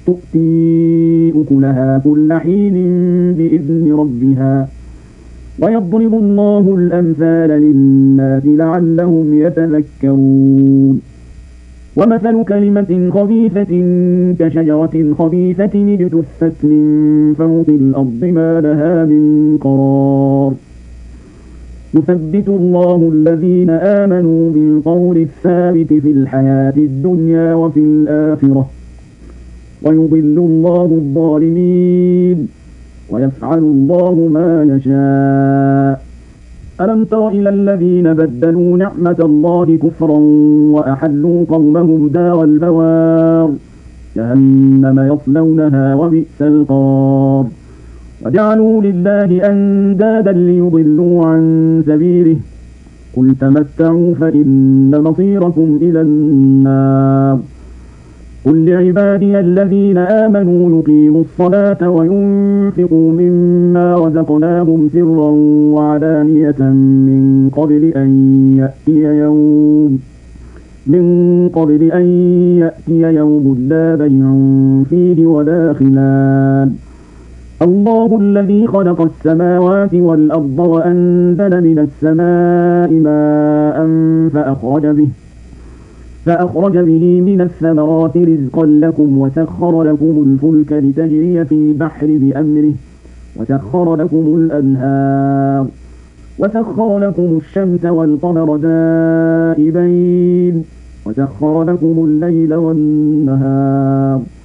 تؤتي أكلها كل حين بإذن ربها ويضرب الله الأمثال للناس لعلهم يتذكرون ومثل كلمة خبيثة كشجرة خبيثة اجتثت من فوق الأرض ما لها من قرار يثبت الله الذين آمنوا بالقول الثابت في الحياة الدنيا وفي الآخرة ويضل الله الظالمين ويفعل الله ما يشاء ألم تر إلى الذين بدلوا نعمة الله كفرا وأحلوا قومهم دار البوار جهنم يصلونها وبئس القرار وجعلوا لله أندادا ليضلوا عن سبيله قل تمتعوا فإن مصيركم إلى النار قل لعبادي الذين آمنوا يقيموا الصلاة وينفقوا مما رزقناهم سرا وعلانية من قبل أن يأتي يوم لا بيع فيه ولا خلال الله الذي خلق السماوات والأرض وأنزل من السماء ماء فأخرج به من الثمرات رزقا لكم وسخر لكم الفلك لتجري في البحر بأمره وسخر لكم الأنهار وسخر لكم الشمس والقمر دائبين وسخر لكم الليل والنهار